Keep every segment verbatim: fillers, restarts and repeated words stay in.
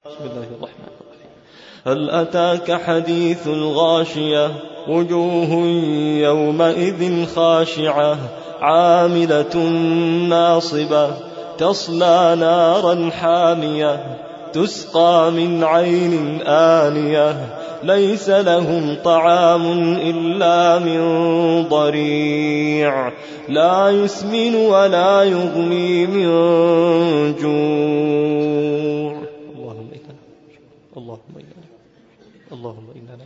بسم الله الرحمن الرحيم. هل أتاك حديث الغاشية وجوه يومئذ خاشعة عاملة ناصبة تصلى نارا حامية تسقى من عين آنية ليس لهم طعام إلا من ضريع لا يسمن ولا يغني من جوع. اللهم إنا اللهم إنا اللهم إنا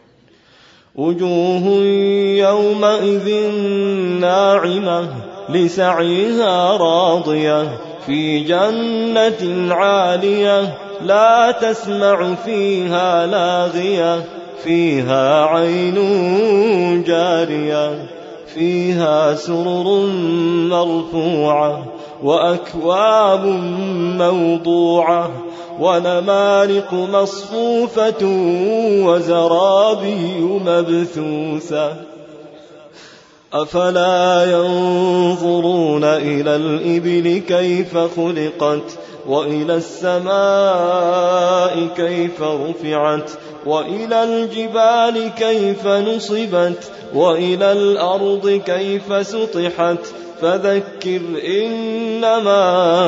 وجوه يومئذ ناعمة لسعيها راضية في جنة عالية لا تسمع فيها لاغية فيها عين جارية فيها سرر مرفوعة وأكواب موضوعة ونمارق مصفوفة وزرابي مبثوثة أفلا ينظرون إلى الإبل كيف خلقت وإلى السماء كيف رفعت وإلى الجبال كيف نصبت وإلى الأرض كيف سطحت فذكر إنما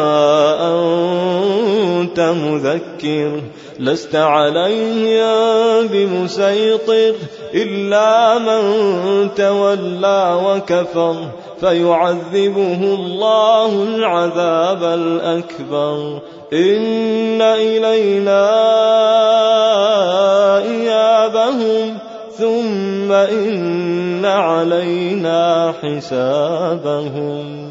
أنت مذكر لست عليهم بمسيطر إلا من تولى وكفر فيعذبه الله العذاب الأكبر إن إلينا إيابهم ثم إن علينا حسابهم.